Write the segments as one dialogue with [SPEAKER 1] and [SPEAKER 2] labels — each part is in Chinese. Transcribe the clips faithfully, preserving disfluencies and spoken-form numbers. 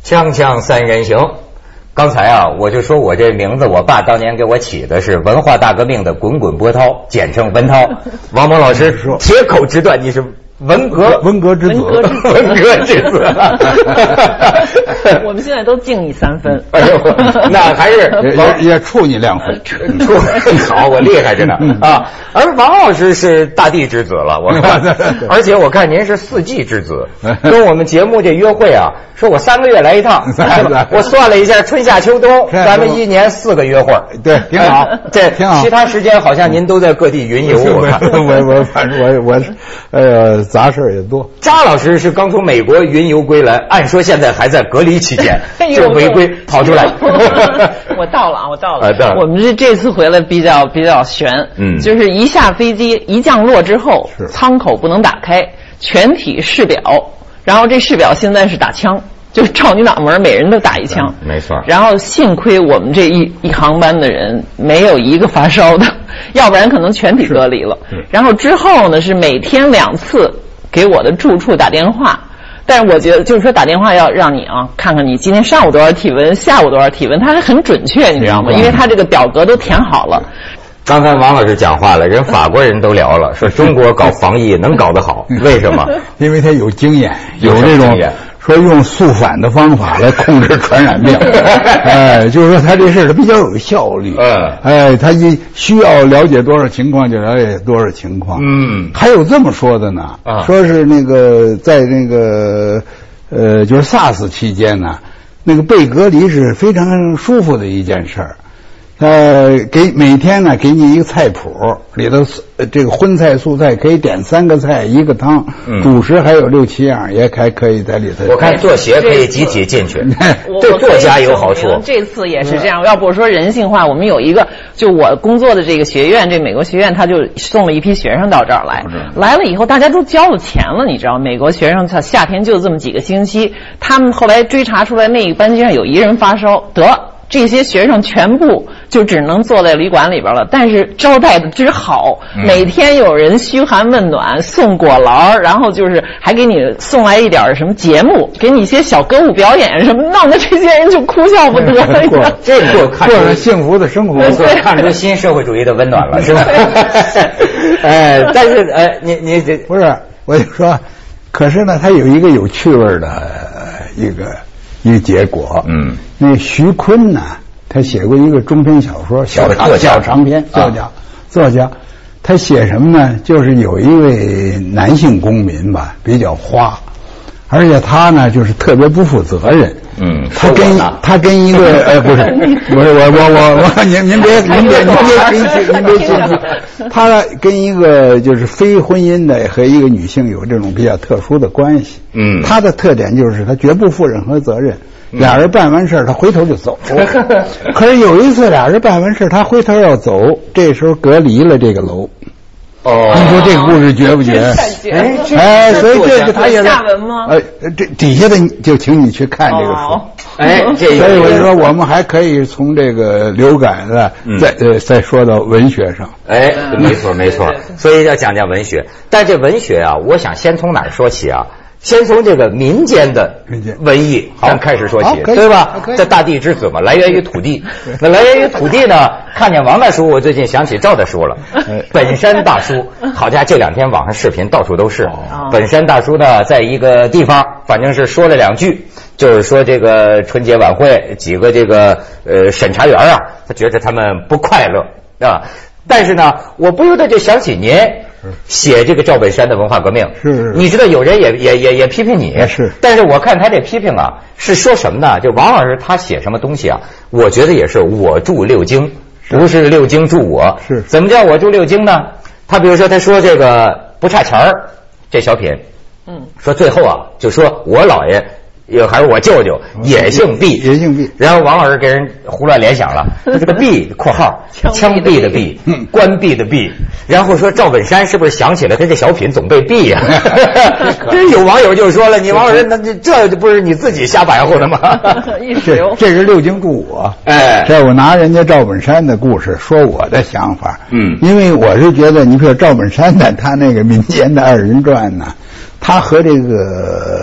[SPEAKER 1] 锵锵三人行，刚才啊，我就说我这名字，我爸当年给我起的是文化大革命的滚滚波涛，简称文涛。王蒙老师说，铁口直断，你是文革
[SPEAKER 2] 文革之子，
[SPEAKER 1] 文革之子。
[SPEAKER 3] 我们现在都敬你三分。
[SPEAKER 1] 哎呦，那还是
[SPEAKER 2] 也也处你两分，
[SPEAKER 1] 处好，我厉害着呢啊！而王老师是大地之子了，我看，而且我看您是四季之子，跟我们节目这约会啊，说我三个月来一趟，我算了一下，春夏秋冬，咱们一年四个约会，
[SPEAKER 2] 对，挺好，
[SPEAKER 1] 这
[SPEAKER 2] 挺好。
[SPEAKER 1] 其他时间好像您都在各地云游，我看，
[SPEAKER 2] 我我反正我我呃杂事也多。
[SPEAKER 1] 扎老师是刚从美国云游归来，按说现在还在隔离期间，就违规跑出来。
[SPEAKER 3] 我到了啊，我到了。
[SPEAKER 1] 啊，到了。
[SPEAKER 3] 我们这这次回来比较比较悬，嗯，就是一下飞机一降落之后，舱口不能打开，全体试表，然后这试表现在是打枪。就是照你脑门，每人都打一枪，
[SPEAKER 1] 没错。
[SPEAKER 3] 然后幸亏我们这一一航班的人没有一个发烧的，要不然可能全体隔离了。然后之后呢，是每天两次给我的住处打电话，但是我觉得就是说打电话要让你啊看看你今天上午多少体温，下午多少体温，它还很准确，你知道吗？因为它这个表格都填好了。
[SPEAKER 1] 刚才王老师讲话了，人法国人都聊了，说中国搞防疫能搞得好，为什么？
[SPEAKER 2] 因为他有经验，有这种说用速反的方法来控制传染病。哎，就是说他这事儿他比较有效率。嗯，哎，他一需要了解多少情况就了解多少情况。嗯，还有这么说的呢，啊、说是那个在那个呃，就是 SARS 期间呢，那个被隔离是非常舒服的一件事儿。呃，给每天呢给你一个菜谱，里头这个荤菜素菜可以点三个菜一个汤，嗯、主食还有六七样，也还可以在里头。
[SPEAKER 1] 我看做鞋可以集体进去，对作家有好处。
[SPEAKER 3] 这次也是这样，要不说人性化，我们有一个就我工作的这个学院，这美国学院他就送了一批学生到这儿来，来了以后大家都交了钱了，你知道，美国学生他夏天就这么几个星期，他们后来追查出来那个班级上有一人发烧，得。这些学生全部就只能坐在旅馆里边了，但是招待的之好，嗯、每天有人嘘寒问暖，送果篮，然后就是还给你送来一点什么节目，给你一些小歌舞表演什么，弄得这些人就哭笑不得了。
[SPEAKER 2] 过这个过着幸福的生活，
[SPEAKER 1] 看出新社会主义的温暖了，是吧？哎，但是呃，你你这
[SPEAKER 2] 不是，我就说，可是呢，它有一个有趣味的一个。一个结果，嗯，那徐坤呢，他写过一个中篇小说，小长小长篇作家，啊、作家，他写什么呢？就是有一位男性公民吧，比较花，而且他呢，就是特别不负责任。嗯，他跟他跟一个呃不是不是我我我我您您别您别您别您别您别进去，他跟一个就是非婚姻的和一个女性有这种比较特殊的关系。嗯，他的特点就是他绝不负任何责任。俩人办完事他回头就走。可是有一次俩人办完事他回头要走，这时候隔离了这个楼。哦，你说这个故事绝不绝？哎，哎，所以这个他也是
[SPEAKER 3] 下文吗？
[SPEAKER 2] 呃，这底下的就请你去看这个书。哦、
[SPEAKER 1] 哎，这
[SPEAKER 2] 所以我就说，我们还可以从这个流感的，嗯、再呃再说到文学上。
[SPEAKER 1] 哎，没错没错，所以要讲讲文学。但这文学啊，我想先从哪儿说起啊？先从这个民间的文艺咱开始说起，对吧？这大地之子嘛，来源于土地。那来源于土地呢？看见王大叔，我最近想起赵大叔了。本山大叔，好家伙，这两天网上视频到处都是。本山大叔呢，在一个地方，反正是说了两句，就是说这个春节晚会几个这个呃审查员啊，他觉得他们不快乐啊。但是呢，我不由得就想起您。写这个赵本山的文化革命，
[SPEAKER 2] 是
[SPEAKER 1] 你知道有人也也也也批评你，
[SPEAKER 2] 是，
[SPEAKER 1] 但是我看他这批评啊，是说什么呢？就王老师他写什么东西啊，我觉得也是我助六经，不是六经助我，
[SPEAKER 2] 是
[SPEAKER 1] 怎么叫我助六经呢？他比如说他说这个不差钱儿，这小品，嗯，说最后啊，就说我姥爷。有还是我舅舅也姓毕，
[SPEAKER 2] 也姓毕。
[SPEAKER 1] 然后王老师给人胡乱联想了，这个毕括号枪毙的毙，关闭的闭。然后说赵本山是不是想起了他这小品总被毙呀？真有网友就说了，你王老师那这这不是你自己瞎白活的吗？
[SPEAKER 2] 这这是六经助我，哎，这我拿人家赵本山的故事说我的想法，嗯，因为我是觉得你说赵本山的他那个民间的二人转呢，他和这个。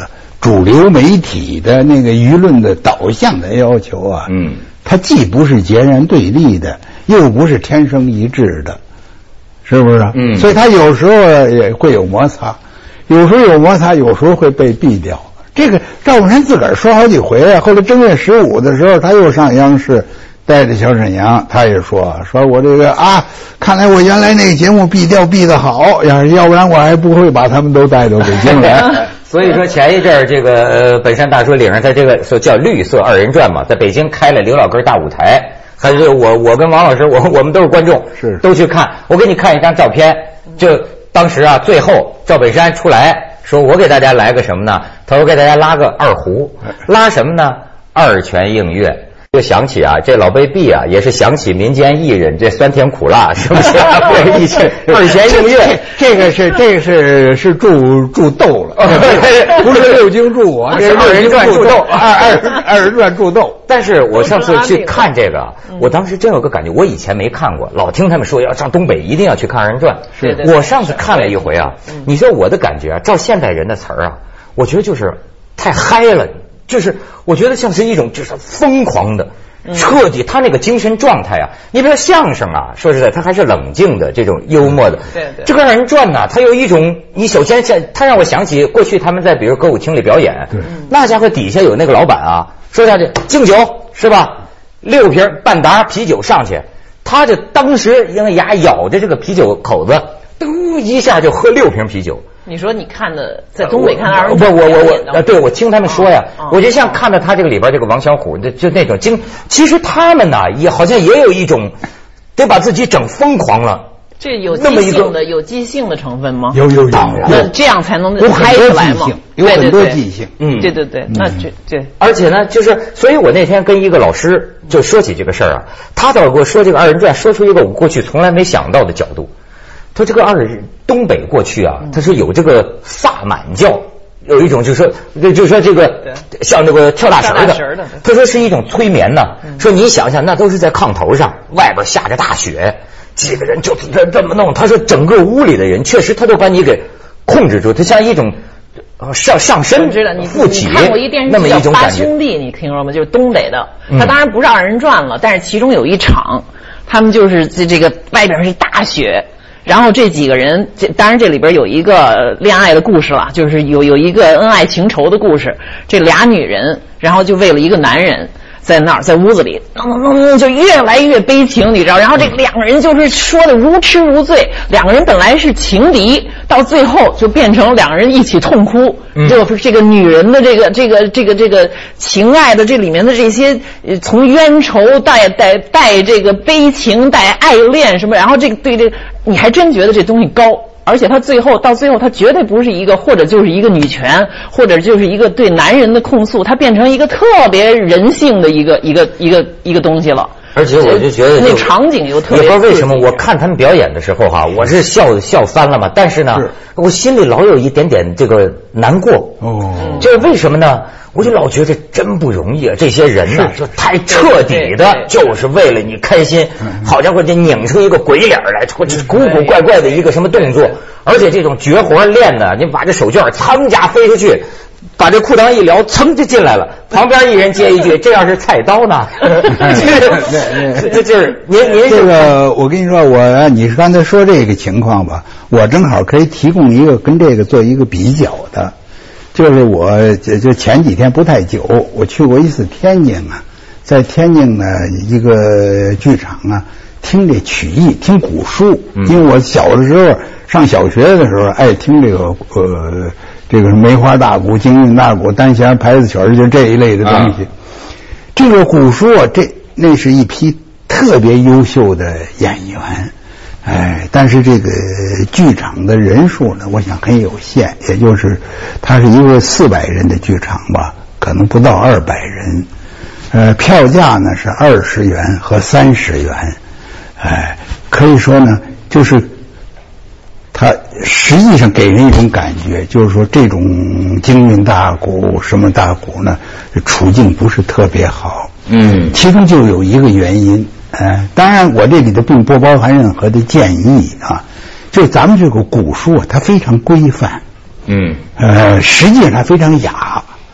[SPEAKER 2] 主流媒体的那个舆论的导向的要求啊，嗯，它既不是截然对立的，又不是天生一致的，是不是？嗯，所以它有时候也会有摩擦，有时候有摩擦，有时候会被毙掉。这个赵本山自个儿说好几回啊，后来正月十五的时候，他又上央视带着小沈阳，他也说说我这个啊，看来我原来那个节目毙掉毙得好，要要不然我还不会把他们都带到北京来。
[SPEAKER 1] 所以说前一阵儿这个呃本山大叔领着他这个所叫绿色二人转嘛，在北京开了刘老根大舞台，还是我我跟王老师我我们都是观众，是都去看。我给你看一张照片，就当时啊，最后赵本山出来说，我给大家来个什么呢？他说给大家拉个二胡，拉什么呢？二泉映月。就想起啊，这老贝币啊，也是想起民间艺人这酸甜苦辣，是不是？对，一起二泉映月，
[SPEAKER 2] 这个是这个是是助助斗了，不是六经助啊，
[SPEAKER 1] 这是二人转助斗，
[SPEAKER 2] 二二二人转助斗。
[SPEAKER 1] 但是我上次去看这个，我当时真有个感觉，我以前没看过，老听他们说要上东北一定要去看二人转。
[SPEAKER 3] 是的。
[SPEAKER 1] 我上次看了一回啊，你说我的感觉啊，照现代人的词儿啊，我觉得就是太嗨了。就是我觉得像是一种就是疯狂的彻底，他那个精神状态啊，你比如说相声啊，说实在他还是冷静的这种幽默的，
[SPEAKER 3] 对对。
[SPEAKER 1] 这个二人转呢，他有一种，你首先像他让我想起过去他们在比如歌舞厅里表演，那家伙底下有那个老板啊，说下去敬酒是吧，六瓶半打啤酒上去，他就当时用牙咬着这个啤酒口子，嘟一下就喝六瓶啤酒。
[SPEAKER 3] 你说你看的在东北看二人
[SPEAKER 1] 不，我我我呃，对我听他们说呀，哦、我就像看到他这个里边这个王小虎，就就那种精，其实他们呢也好像也有一种得把自己整疯狂了。
[SPEAKER 3] 这有即兴的有即兴的成分吗？
[SPEAKER 2] 有有有，
[SPEAKER 3] 那这样才能
[SPEAKER 2] 嗨起来嘛。有很多即兴，
[SPEAKER 3] 嗯，对对对，那这对。
[SPEAKER 1] 而且呢，就是所以我那天跟一个老师就说起这个事儿啊，他倒给我说这个二人转，说出一个我过去从来没想到的角度。他这个二东北过去啊，他是有这个萨满教，有一种就是说，就是说这个像那个跳大神的，他说是一种催眠呢。说你想想，那都是在炕头上，外边下着大雪，几个人就这这么弄。他说整个屋里的人确实他都把你给控制住，他像一种上上身附体那么一种感觉。
[SPEAKER 3] 八兄弟你听说吗？就是东北的，他当然不是二人转了，但是其中有一场，他们就是这这个外边是大雪。然后这几个人，这当然这里边有一个恋爱的故事了，就是有有一个恩爱情仇的故事。这俩女人，然后就为了一个男人，在那儿在屋子里，就越来越悲情，你知道？然后这两个人就是说的如痴如醉，两个人本来是情敌，到最后就变成两个人一起痛哭。就这个女人的这个这个这个这个情爱的这里面的这些，从冤仇带带带这个悲情带爱恋什么，然后这个对这。你还真觉得这东西高，而且他最后到最后，他绝对不是一个，或者就是一个女权，或者就是一个对男人的控诉，它变成一个特别人性的一个一个一个一个东西了。
[SPEAKER 1] 而且我就觉得
[SPEAKER 3] 那场景又特别，
[SPEAKER 1] 也不知道为什么，我看他们表演的时候哈，我是笑笑翻了嘛，但是呢，我心里老有一点点这个难过。哦，这为什么呢？我就老觉得真不容易啊！这些人呢，就太彻底的，就是为了你开心。好家伙，就拧出一个鬼脸来，或者古古怪怪的一个什么动作，而且这种绝活练的，你把这手绢噌家飞出去，把这裤裆一撩，噌就进来了。旁边一人接一句：“这要是菜刀呢？”这就是您您
[SPEAKER 2] 这个，我跟你说，我你是刚才说这个情况吧，我正好可以提供一个跟这个做一个比较的。就是我就前几天不太久，我去过一次天津啊，在天津呢一个剧场啊，听这曲艺，听古书。因为我小的时候上小学的时候爱听这个呃这个梅花大鼓、京韵大鼓、单弦、牌子曲儿，就这一类的东西。啊、这个古书啊，这那是一批特别优秀的演员。哎，但是这个剧场的人数呢，我想很有限，也就是它是一个四百人的剧场吧，可能不到二百人。呃，票价呢是二十元和三十元，哎，可以说呢，就是它实际上给人一种感觉，就是说这种京韵大鼓、什么大鼓呢，处境不是特别好。嗯，其中就有一个原因。呃，当然我这里头并不包含任何的建议啊，就咱们这个古书啊，它非常规范，嗯，呃，实际上它非常雅，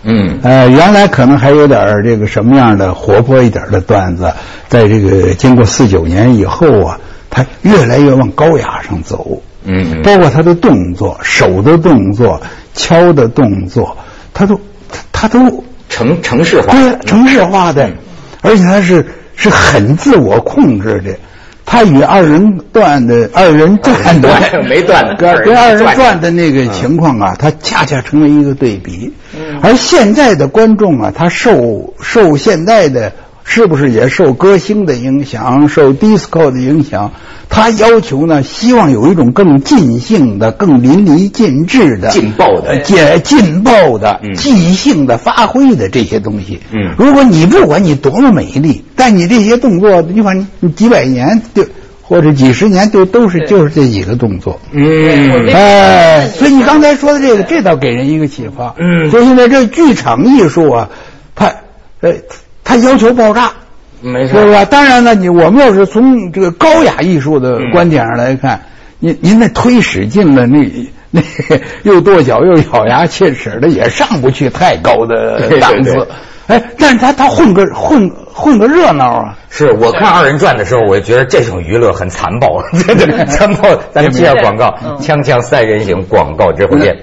[SPEAKER 2] 嗯，呃，原来可能还有点这个什么样的活泼一点的段子，在这个经过四九年以后啊，他越来越往高雅上走。嗯，包括他的动作、手的动作、敲的动作，他都他都
[SPEAKER 1] 程程式化，
[SPEAKER 2] 对，程式化的，嗯、而且他是是很自我控制的。他与二人段的二人转的
[SPEAKER 1] 没断的
[SPEAKER 2] 跟跟二人转的那个情况啊，他恰恰成为一个对比。嗯，而现在的观众啊，他受受现在的是不是也受歌星的影响，受 disco 的影响？他要求呢，希望有一种更尽兴的、更淋漓尽致的、
[SPEAKER 1] 劲爆的、
[SPEAKER 2] 劲劲爆的、嗯、即兴的发挥的这些东西。嗯，如果你不管你多么美丽，但你这些动作，你看你几百年就或者几十年就都是就是这几个动作。嗯，哎，所以你刚才说的这个，这倒给人一个启发。嗯，就因为这剧场艺术啊，它呃，它要求爆炸。
[SPEAKER 1] 没错，
[SPEAKER 2] 是吧？当然了，你我们要是从这个高雅艺术的观点上来看，嗯、您您那推使劲了，那那又跺脚又咬牙切齿的，也上不去太高的档次。对对对哎，但是他他混个混混个热闹啊！
[SPEAKER 1] 是我看二人转的时候，我就觉得这种娱乐很残暴，真的残暴。咱们接下广告，嗯、锵锵三人行广告之后见。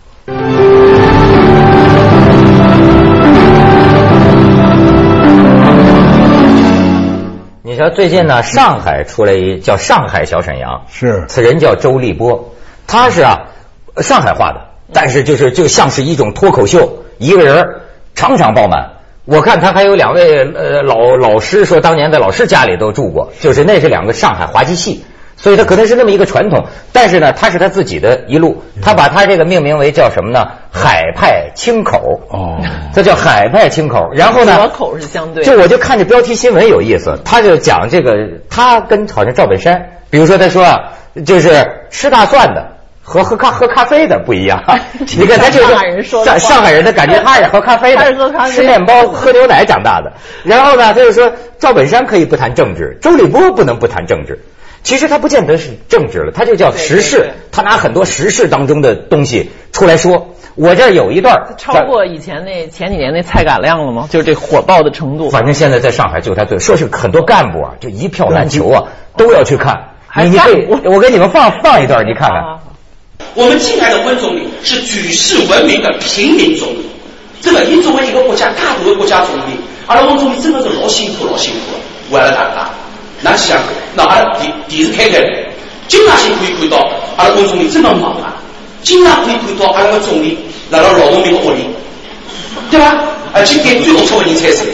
[SPEAKER 1] 你瞧，最近呢，上海出来一叫上海小沈阳，
[SPEAKER 2] 是
[SPEAKER 1] 此人叫周立波，他是啊上海话的，但是就是就像是一种脱口秀，一个人场场爆满。我看他还有两位呃老老师说，当年在老师家里都住过，就是那是两个上海滑稽戏，所以他可能是那么一个传统。但是呢，他是他自己的一路，他把他这个命名为叫什么呢？海派清口哦，这叫海派清口。然后呢，
[SPEAKER 3] 口是相对，
[SPEAKER 1] 就我就看这标题新闻有意思，他就讲这个，他跟好像赵本山，比如说他说啊，就是吃大蒜的和喝咖喝咖啡的不一样。你看他就是上海人说上上海人的感觉，他是喝咖啡的，他是喝咖啡，吃面包喝牛奶长大的。然后呢，他就说赵本山可以不谈政治，周立波不能不谈政治。其实他不见得是政治了，他就叫时事，他拿很多时事当中的东西出来说。我这儿有一段
[SPEAKER 3] 超过以前那前几年那菜杆量了吗？就是这火爆的程度。
[SPEAKER 1] 反正现在在上海就他对，说是很多干部啊，就一票难求啊，都要去看。你你可以，我给你们放放一段，你看看。
[SPEAKER 4] 我们敬爱的温总理是举世闻名的平民总理，这个您作为一个国家大国的国家总理，阿拉温总理真的是老辛苦老辛苦了，为了大家。那想，那阿拉电电视开开，经常性可以看到阿拉温总理真的忙啊，经常可以看到阿拉个总理来到劳动民的屋里，对吧？而且给最后出的人才是。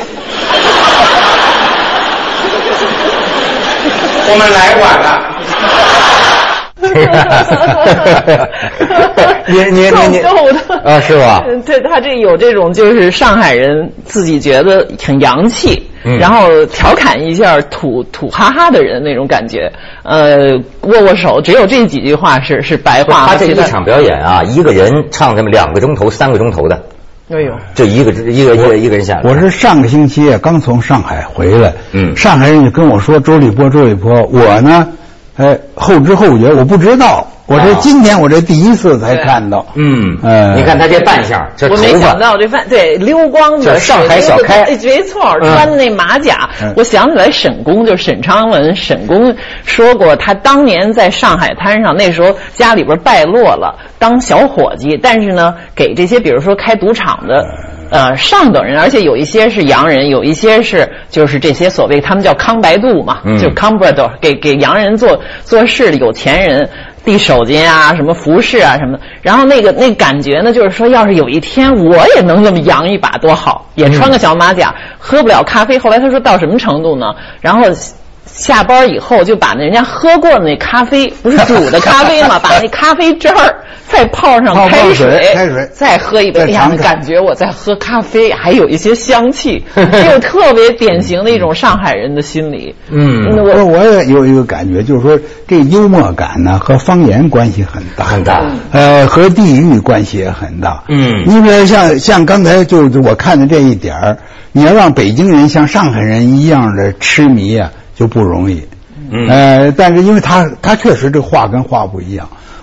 [SPEAKER 4] 我们来晚了。
[SPEAKER 1] 你你你你啊，是吧？
[SPEAKER 3] 对，他这有这种就是上海人自己觉得很洋气，嗯、然后调侃一下土土哈哈的人那种感觉。呃，握握手，只有这几句话是是白话。
[SPEAKER 1] 他这一场表演啊，一个人唱这么两个钟头、三个钟头的。
[SPEAKER 3] 哎呦，
[SPEAKER 1] 就一个一个一个一个人下来。
[SPEAKER 2] 我是上个星期啊，刚从上海回来，嗯，上海人就跟我说周立波，周立波，我呢。哎，后知后觉，我不知道，我这今天我这第一次才看到。
[SPEAKER 1] 嗯，呃，你看他这扮相，这头发，
[SPEAKER 3] 我没想到这扮对溜光的
[SPEAKER 1] 上海小开，
[SPEAKER 3] 哎，没错，穿的那马甲，嗯、我想起来沈公，就是沈昌文，沈公说过，他当年在上海滩上，那时候家里边败落了，当小伙计，但是呢，给这些比如说开赌场的。呃，上等人，而且有一些是洋人，有一些是就是这些所谓他们叫康白度嘛，嗯、就 comprador 给给洋人做做事的有钱人递手巾啊，什么服饰啊什么的。然后那个那感觉呢，就是说，要是有一天我也能这么洋一把多好，也穿个小马甲，嗯、喝不了咖啡。后来他说到什么程度呢？然后。下班以后就把人家喝过的那咖啡，不是煮的咖啡嘛，把那咖啡渣儿再泡上开水，
[SPEAKER 2] 开水
[SPEAKER 3] 再喝一杯，哎呀，感觉我在喝咖啡，还有一些香气，就特别典型的一种上海人的心理。
[SPEAKER 2] 嗯，我我也有一个感觉，就是说这幽默感呢和方言关系很大
[SPEAKER 1] 很大，
[SPEAKER 2] 呃，和地域关系也很大。嗯，你比如像像刚才就是我看的这一点儿，你要让北京人像上海人一样的痴迷啊。就不容易，嗯，呃，但是因为他他确实这话跟话不一样。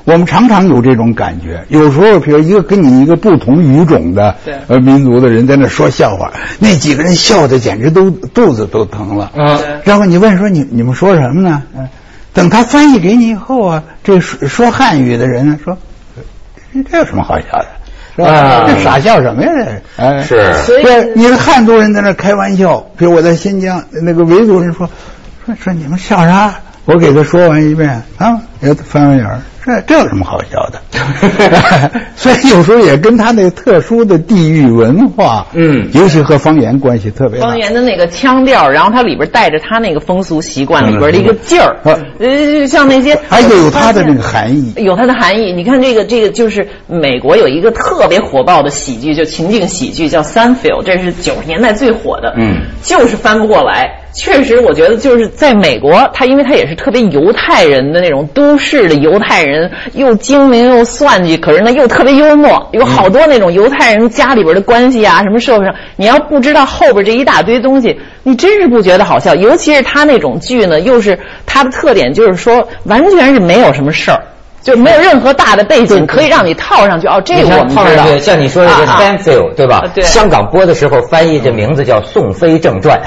[SPEAKER 2] 我们常常有这种感觉，有时候比如一个跟你一个不同语种的呃民族的人在那说笑话，那几个人笑的简直都肚子都疼了。嗯，然后你问说你你们说什么呢？嗯，等他翻译给你以后啊，这说说汉语的人呢说，这有什么好笑的？是吧？啊、这傻笑什么呀？这哎
[SPEAKER 1] 是，
[SPEAKER 3] 所以
[SPEAKER 2] 你的汉族人在那开玩笑，比如我在新疆那个维族人说说说你们笑啥？我给他说完一遍啊，也翻完眼儿，这这有什么好笑的？所以有时候也跟他那个特殊的地域文化，嗯，尤其和方言关系特别大。
[SPEAKER 3] 方言的那个腔调，然后它里边带着他那个风俗习惯里边的一个劲儿，呃，像那些
[SPEAKER 2] 还有它的那个含义，
[SPEAKER 3] 有它的含义。你看这个这个就是美国有一个特别火爆的喜剧，就情景喜剧叫《Seinfeld》，这是九十年代最火的，嗯，就是翻不过来。确实，我觉得就是在美国，他因为他也是特别犹太人的那种都市的犹太人，又精明又算计，可是呢又特别幽默，有好多那种犹太人家里边的关系啊，什么社会上，你要不知道后边这一大堆东西，你真是不觉得好笑。尤其是他那种剧呢，又是他的特点，就是说完全是没有什么事儿。就没有任何大的背景可以让你套上去哦，这个我们知道。
[SPEAKER 1] 像你说的这个 Seinfeld 对吧？
[SPEAKER 3] 对。
[SPEAKER 1] 香港播的时候翻译这名字叫《宋飞正传》。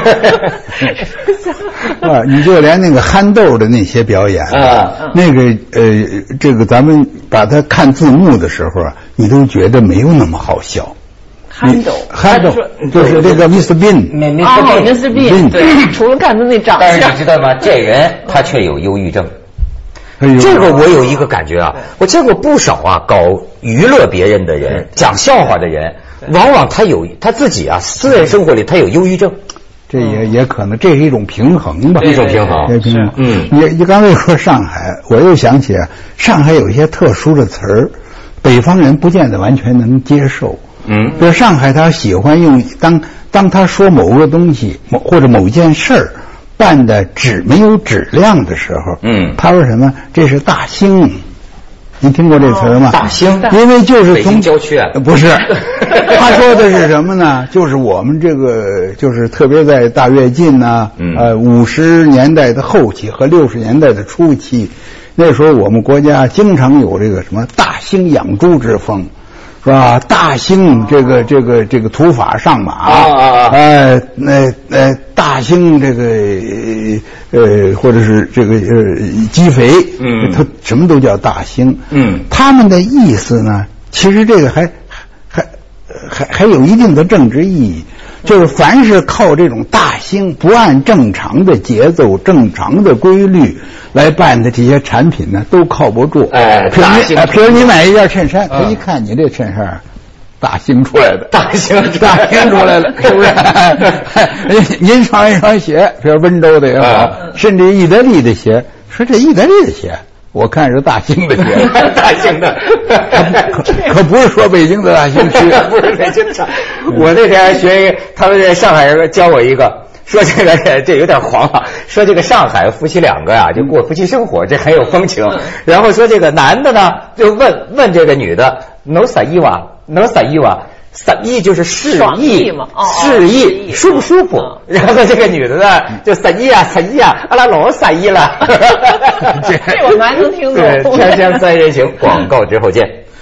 [SPEAKER 2] 啊，你就连那个憨豆的那些表演啊，那个呃，这个咱们把它看字幕的时候啊，你都觉得没有那么好笑。
[SPEAKER 3] 憨豆，
[SPEAKER 2] 憨豆就是这个 Mister Bean。
[SPEAKER 3] 哦 ，Mister Bean， 对，除了看他那长相。
[SPEAKER 1] 但是你知道吗？这人他却有忧郁症。这个我有一个感觉啊，我见过不少啊搞娱乐别人的人，讲笑话的人，往往他有他自己啊私人生活里他有忧郁症，
[SPEAKER 2] 这也也可能这是一种平衡吧，
[SPEAKER 1] 一种平衡。
[SPEAKER 2] 平衡。嗯，你你刚才说上海，我又想起来，上海有一些特殊的词儿，北方人不见得完全能接受。嗯，比如上海他喜欢用当当他说某个东西某或者某件事儿。办的质没有质量的时候，嗯，他说什么？这是大兴，你听过这词吗？
[SPEAKER 1] 哦、大兴，
[SPEAKER 2] 因为就是从
[SPEAKER 1] 郊区啊，
[SPEAKER 2] 不是，他说的是什么呢？就是我们这个，就是特别在大跃进呐、嗯，呃，五十年代的后期和六十年代的初期，那时候我们国家经常有这个什么大兴养猪之风。是吧？大兴这个这个这个土法上马啊，呃，那呃，大兴这个呃，或者是这个呃积肥，嗯，它什么都叫大兴，嗯，他们的意思呢，其实这个还还还还有一定的政治意义，就是凡是靠这种大兴不按正常的节奏、正常的规律来办的这些产品呢，都靠不住。哎，比如你，比如你买一件衬衫，他一看你这衬衫，大兴出来的，
[SPEAKER 1] 大兴
[SPEAKER 2] 大兴出来了，是不是？您穿一双鞋，比如温州的也好，甚至意大利的鞋，说这意大利的鞋。我看是大兴的鞋，
[SPEAKER 1] 大兴的，
[SPEAKER 2] 可可不是说北京的大兴区，
[SPEAKER 1] 不是北京的。我那天还学一个，他们在上海人教我一个，说这个这有点黄啊，说这个上海夫妻两个呀、啊、就过夫妻生活，这很有风情。然后说这个男的呢就问问这个女的，能撒伊瓦，能撒伊瓦。撒意就是示意嘛，示意舒不舒服？然后这个女的呢，就撒意啊，撒意啊，阿拉老撒意了。
[SPEAKER 3] 这我们还能听懂。
[SPEAKER 1] 对，锵锵三人行，广告之后见。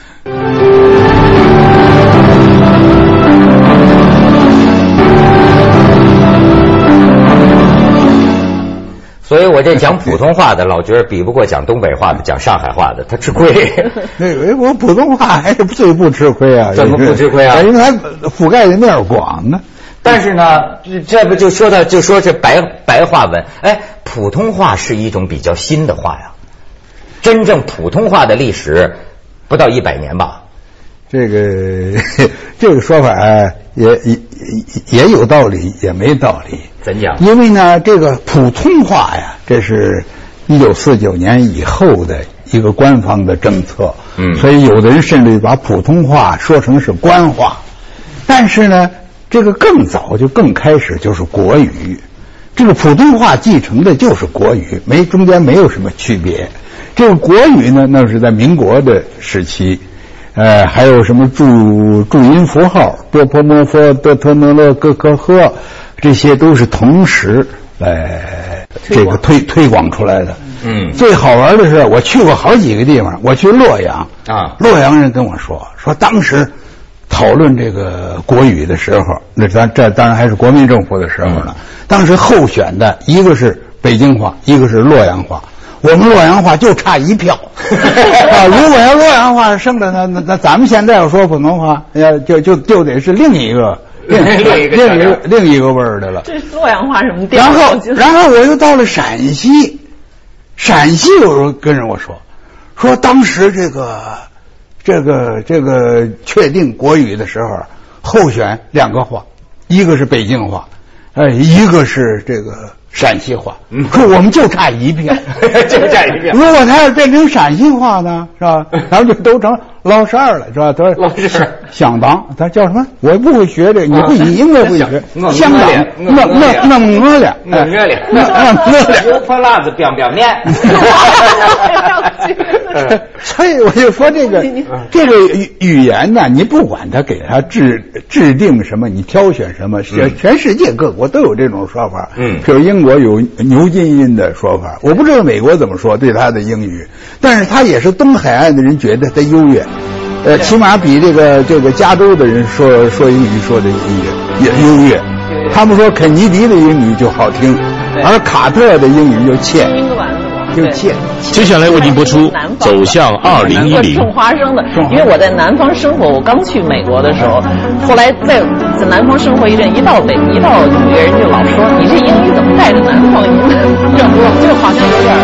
[SPEAKER 1] 所以我这讲普通话的老觉得比不过讲东北话的、讲上海话的，他吃亏。
[SPEAKER 2] 对，我普通话还是最不吃亏啊。
[SPEAKER 1] 怎么不吃亏啊？
[SPEAKER 2] 因为它覆盖的面广呢。
[SPEAKER 1] 但是呢，这不就说到就说是白白话文？哎，普通话是一种比较新的话呀。真正普通话的历史不到一百年吧？
[SPEAKER 2] 这个这个说法也也也有道理，也没道理。
[SPEAKER 1] 怎讲？
[SPEAKER 2] 因为呢，这个普通话呀，这是一九四九年以后的一个官方的政策。嗯，所以有的人甚至把普通话说成是官话。但是呢，这个更早就更开始就是国语。这个普通话继承的就是国语，没中间没有什么区别。这个国语呢，那是在民国的时期。呃，还有什么注注音符号，多婆摩佛德特诺勒哥科呵，这些都是同时来这个推推广出来的。嗯，最好玩的是，我去过好几个地方，我去洛阳啊，洛阳人跟我说，说当时讨论这个国语的时候，那咱这当然还是国民政府的时候呢。嗯、当时候选的一个是北京话，一个是洛阳话。我们洛阳话就差一票啊！如果要洛阳话胜的呢，那那咱们现在要说普通话，要就就就得是另一个另另一个另一个另一个味儿的了。
[SPEAKER 3] 这是洛阳话什么？
[SPEAKER 2] 然后然后我又到了陕西，陕西有人跟着我说，说当时这个这个这个确定国语的时候，候选两个话，一个是北京话，呃，一个是这个。陕西话，说我们就差一票，
[SPEAKER 1] 就差一票。
[SPEAKER 2] 如果他要变成陕西话呢，是吧？然后就都成老十二了，是吧？都
[SPEAKER 1] 老十二。
[SPEAKER 2] 香党，他叫什么？我不会学这，你会，你应该会学。香党，那那那我俩，
[SPEAKER 1] 那我俩，
[SPEAKER 2] 那那我俩。
[SPEAKER 1] 油泼辣子表表面。
[SPEAKER 2] 所以我就说这个这个语言呢，你不管他给他制制定什么，你挑选什么，全世界各国都有这种说法。嗯，比如英国有牛津音的说法，我不知道美国怎么说对他的英语，但是他也是东海岸的人觉得他优越，呃，起码比这个这个加州的人说说英语说的英语也优越。他们说肯尼迪的英语就好听，而卡特的英语就欠。就欠。
[SPEAKER 5] 接下来为您播出《走向二零一零》。
[SPEAKER 3] 种花生的，因为我在南方生活，我刚去美国的时候，后来在在南方生活一阵，一到北一到纽约，人就老说你这英语怎么带着南方音，就好像有点。